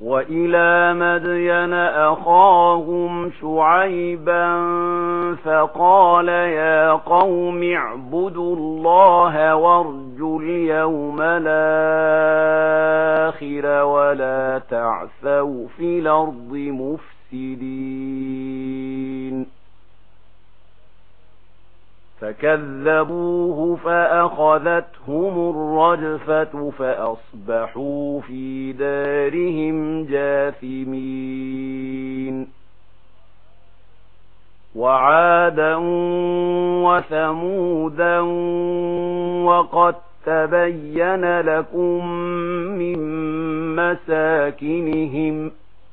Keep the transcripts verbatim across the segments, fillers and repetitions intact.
وإلى مدين أخاهم شعيبا فقال يا قوم اعبدوا الله وارجوا اليوم الآخر ولا تعثوا في الأرض مفسدين فكذبوه فأخذتهم الرجفة فأصبحوا في دارهم جاثمين وعادا وثمودا وقد تبين لكم من مساكنهم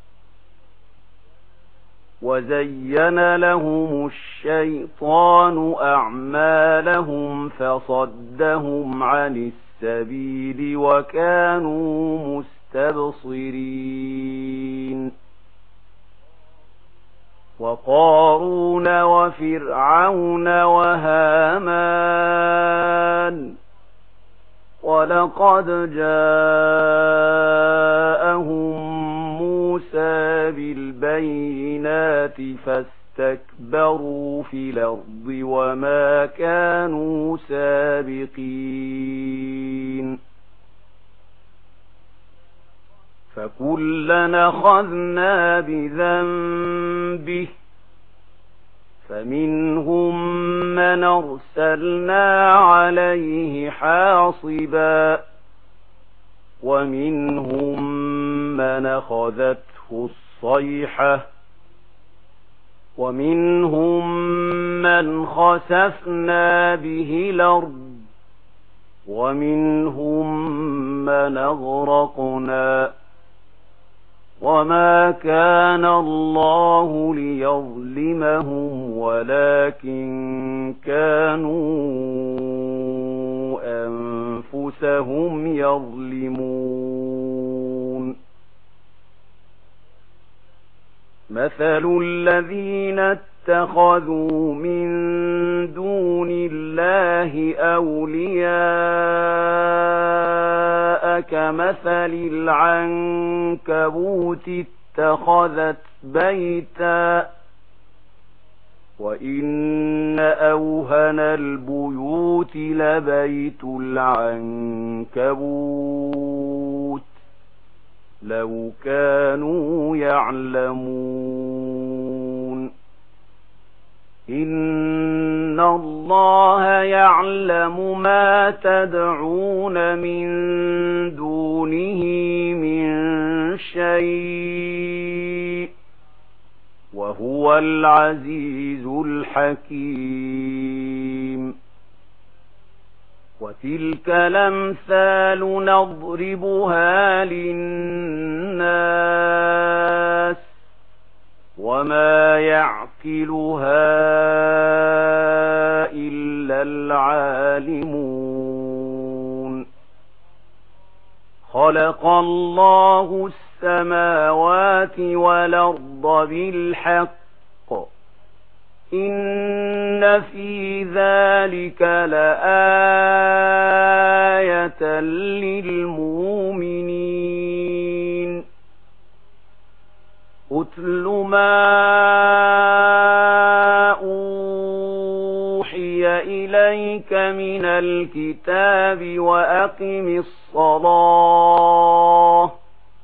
وزين لهم الشيطان أعمالهم فصدهم عن السبيل وكانوا مستبصرين وقارون وفرعون وهامان ولقد جاءهم موسى بالبينات فاستكبروا في الأرض وما كانوا سابقين فكلنا أخذنا بذنبه فمنهم من أرسلنا عليه حاصبا ومنهم من أخذته الصيحة ومنهم من خسفنا به الأرض ومنهم من أغرقنا وما كان الله ليظلمهم ولكن كانوا أنفسهم يظلمون مثل الذين اتخذوا من دون الله أولياء كمثل العنكبوت اتخذت بيتا وإن أوهن البيوت لبيت العنكبوت لو كانوا يعلمون إن الله يعلم ما تدعون من دونه من شيء وهو العزيز الحكيم وتلك الأمثال نضربها للناس وما يعقلها إلا العالمون خلق الله السماوات والأرض بالحق إن في ذلك لآية للمؤمنين أتل ما أوحي إليك من الكتاب وأقم الصلاة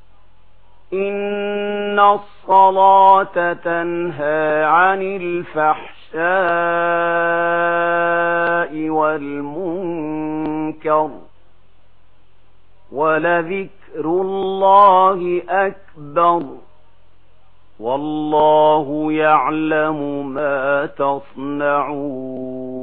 إن الصلاة تنهى عن الفحشاء والمنكر ولذكر الله أكبر والله يعلم ما تصنعون